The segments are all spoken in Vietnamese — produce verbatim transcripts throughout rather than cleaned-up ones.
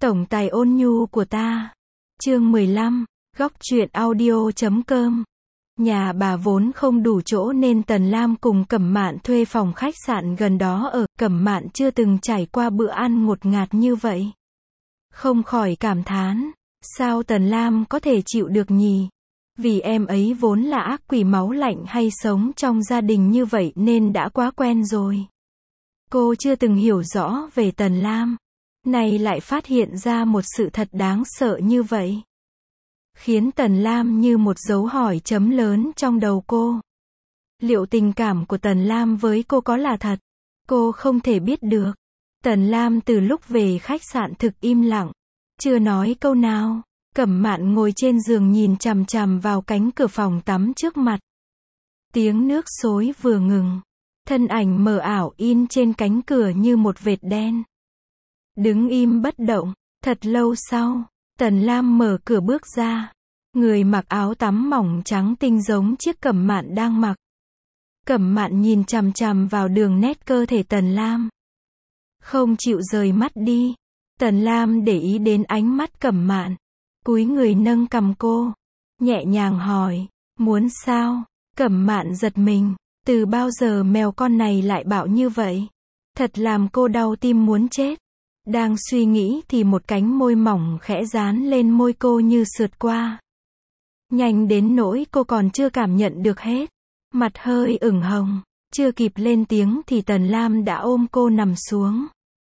Tổng tài ôn nhu của ta. Chương mười lăm, góc truyện audio chấm com. Nhà bà vốn không đủ chỗ nên Tần Lam cùng Cẩm Mạn thuê phòng khách sạn gần đó ở. Cẩm Mạn chưa từng trải qua bữa ăn ngột ngạt như vậy. Không khỏi cảm thán, sao Tần Lam có thể chịu được nhỉ? Vì em ấy vốn là ác quỷ máu lạnh hay sống trong gia đình như vậy nên đã quá quen rồi. Cô chưa từng hiểu rõ về Tần Lam. Này lại phát hiện ra một sự thật đáng sợ như vậy. Khiến Tần Lam như một dấu hỏi chấm lớn trong đầu cô. Liệu tình cảm của Tần Lam với cô có là thật? Cô không thể biết được. Tần Lam từ lúc về khách sạn thực im lặng. Chưa nói câu nào. Cẩm Mạn ngồi trên giường nhìn chằm chằm vào cánh cửa phòng tắm trước mặt. Tiếng nước xối vừa ngừng. Thân ảnh mờ ảo in trên cánh cửa như một vệt đen. Đứng im bất động. Thật lâu sau, Tần Lam mở cửa bước ra. Người mặc áo tắm mỏng trắng tinh giống chiếc Cẩm Mạn đang mặc. Cẩm Mạn nhìn chằm chằm vào đường nét cơ thể Tần Lam. Không chịu rời mắt đi. Tần Lam để ý đến ánh mắt Cẩm Mạn. Cúi người nâng cằm cô. Nhẹ nhàng hỏi, muốn sao? Cẩm Mạn giật mình. Từ bao giờ mèo con này lại bạo như vậy? Thật làm cô đau tim muốn chết. Đang suy nghĩ thì một cánh môi mỏng khẽ dán lên môi cô như sượt qua. Nhanh đến nỗi cô còn chưa cảm nhận được hết. Mặt hơi ửng hồng. Chưa kịp lên tiếng thì Tần Lam đã ôm cô nằm xuống.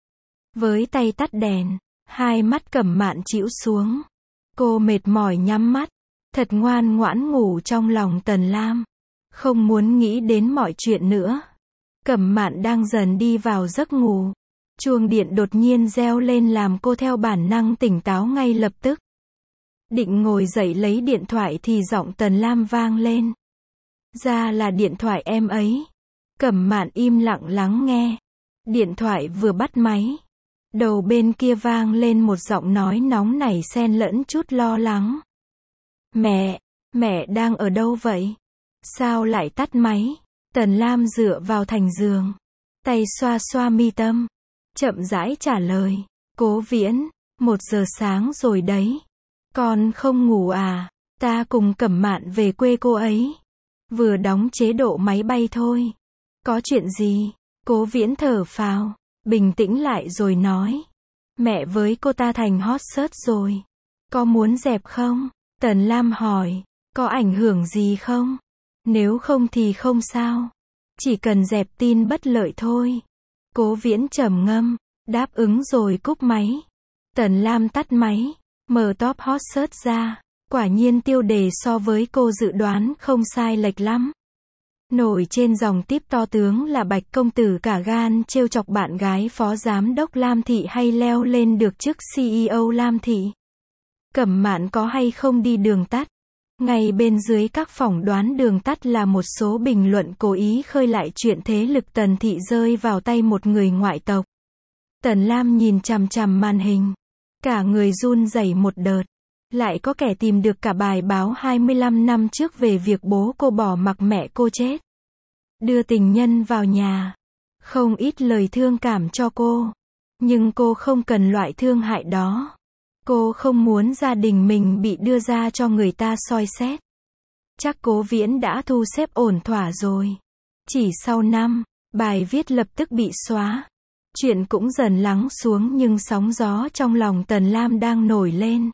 Với tay tắt đèn, hai mắt Cẩm Mạn chĩu xuống. Cô mệt mỏi nhắm mắt. Thật ngoan ngoãn ngủ trong lòng Tần Lam. Không muốn nghĩ đến mọi chuyện nữa. Cẩm Mạn đang dần đi vào giấc ngủ. Chuông điện đột nhiên reo lên làm cô theo bản năng tỉnh táo ngay lập tức. Định ngồi dậy lấy điện thoại thì giọng Tần Lam vang lên. Ra là điện thoại em ấy. Cẩm Mạn im lặng lắng nghe. Điện thoại vừa bắt máy. Đầu bên kia vang lên một giọng nói nóng nảy xen lẫn chút lo lắng. Mẹ, mẹ đang ở đâu vậy? Sao lại tắt máy? Tần Lam dựa vào thành giường. Tay xoa xoa mi tâm. Chậm rãi trả lời. Cố Viễn, một giờ sáng rồi đấy. Con không ngủ à? Ta cùng Cẩm Mạn về quê cô ấy. Vừa đóng chế độ máy bay thôi. Có chuyện gì? Cố Viễn thở phào. Bình tĩnh lại rồi nói. Mẹ với cô ta thành hot search rồi. Có muốn dẹp không? Tần Lam hỏi. Có ảnh hưởng gì không? Nếu không thì không sao. Chỉ cần dẹp tin bất lợi thôi. Cố Viễn trầm ngâm. Đáp ứng rồi cúp máy. Tần Lam tắt máy. Mở top hot search ra. Quả nhiên tiêu đề so với cô dự đoán không sai lệch lắm. Nổi trên dòng tiếp to tướng là Bạch công tử cả gan trêu chọc bạn gái phó giám đốc Lam Thị hay leo lên được chức xê e ô Lam Thị. Cẩm Mạn có hay không đi đường tắt? Ngay bên dưới các phỏng đoán đường tắt là một số bình luận cố ý khơi lại chuyện thế lực Tần Thị rơi vào tay một người ngoại tộc. Tần Lam nhìn chằm chằm màn hình. Cả người run rẩy một đợt. Lại có kẻ tìm được cả bài báo hai mươi lăm năm trước về việc bố cô bỏ mặc mẹ cô chết. Đưa tình nhân vào nhà. Không ít lời thương cảm cho cô. Nhưng cô không cần loại thương hại đó. Cô không muốn gia đình mình bị đưa ra cho người ta soi xét. Chắc Cố Viễn đã thu xếp ổn thỏa rồi. Chỉ sau năm, bài viết lập tức bị xóa. Chuyện cũng dần lắng xuống nhưng sóng gió trong lòng Tần Lam đang nổi lên.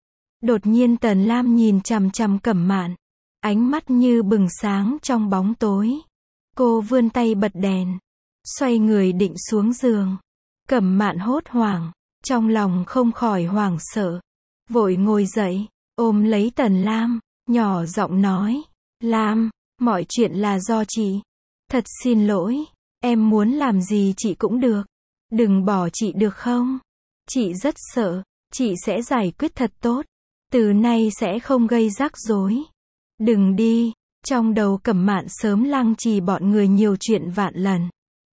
Đột nhiên Tần Lam nhìn chằm chằm Cẩm Mạn. Ánh mắt như bừng sáng trong bóng tối. Cô vươn tay bật đèn. Xoay người định xuống giường. Cẩm Mạn hốt hoảng. Trong lòng không khỏi hoảng sợ. Vội ngồi dậy. Ôm lấy Tần Lam. Nhỏ giọng nói. Lam, mọi chuyện là do chị. Thật xin lỗi. Em muốn làm gì chị cũng được. Đừng bỏ chị được không? Chị rất sợ. Chị sẽ giải quyết thật tốt. Từ nay sẽ không gây rắc rối. Đừng đi. Trong đầu Cẩm Mạn sớm lăng trì bọn người nhiều chuyện vạn lần.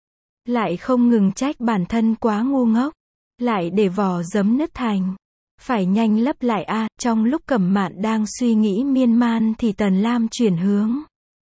Lại không ngừng trách bản thân quá ngu ngốc. Lại để vỏ giấm nứt thành. Phải nhanh lấp lại a. À, trong lúc Cẩm Mạn đang suy nghĩ miên man thì Tần Lam chuyển hướng.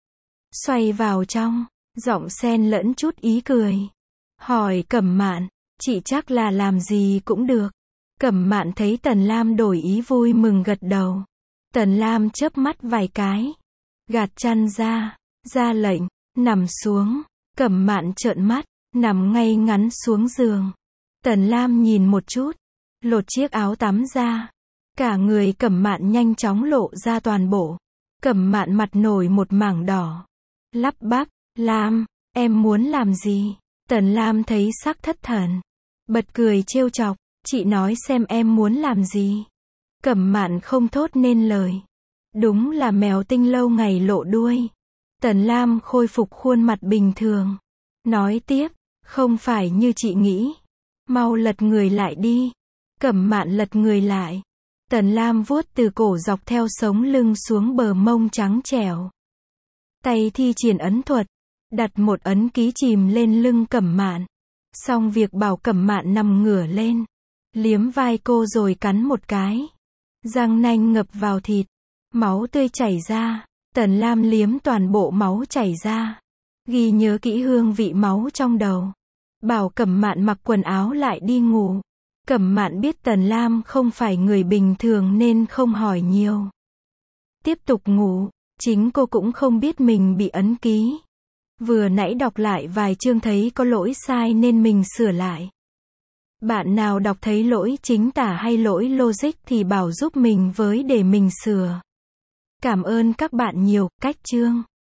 Xoay vào trong. Giọng xen lẫn chút ý cười. Hỏi Cẩm Mạn. Chị chắc là làm gì cũng được. Cẩm Mạn thấy Tần Lam đổi ý vui mừng gật đầu. Tần Lam chớp mắt vài cái. Gạt chăn ra. Ra lệnh. Nằm xuống. Cẩm Mạn trợn mắt. Nằm ngay ngắn xuống giường. Tần Lam nhìn một chút. Lột chiếc áo tắm ra. Cả người Cẩm Mạn nhanh chóng lộ ra toàn bộ. Cẩm Mạn mặt nổi một mảng đỏ. Lắp bắp. Lam, em muốn làm gì? Tần Lam thấy sắc thất thần. Bật cười trêu chọc. Chị nói xem em muốn làm gì? Cẩm Mạn không thốt nên lời. Đúng là mèo tinh lâu ngày lộ đuôi. Tần Lam khôi phục khuôn mặt bình thường. Nói tiếp, không phải như chị nghĩ. Mau lật người lại đi. Cẩm Mạn lật người lại. Tần Lam vuốt từ cổ dọc theo sống lưng xuống bờ mông trắng trẻo. Tay thi triển ấn thuật. Đặt một ấn ký chìm lên lưng Cẩm Mạn. Xong việc bảo Cẩm Mạn nằm ngửa lên. Liếm vai cô rồi cắn một cái. Răng nanh ngập vào thịt. Máu tươi chảy ra. Tần Lam liếm toàn bộ máu chảy ra. Ghi nhớ kỹ hương vị máu trong đầu. Bảo Cẩm Mạn mặc quần áo lại đi ngủ. Cẩm Mạn biết Tần Lam không phải người bình thường nên không hỏi nhiều. Tiếp tục ngủ. Chính cô cũng không biết mình bị ấn ký. Vừa nãy đọc lại vài chương thấy có lỗi sai nên mình sửa lại. Bạn nào đọc thấy lỗi chính tả hay lỗi logic thì bảo giúp mình với để mình sửa. Cảm ơn các bạn nhiều. Cách chương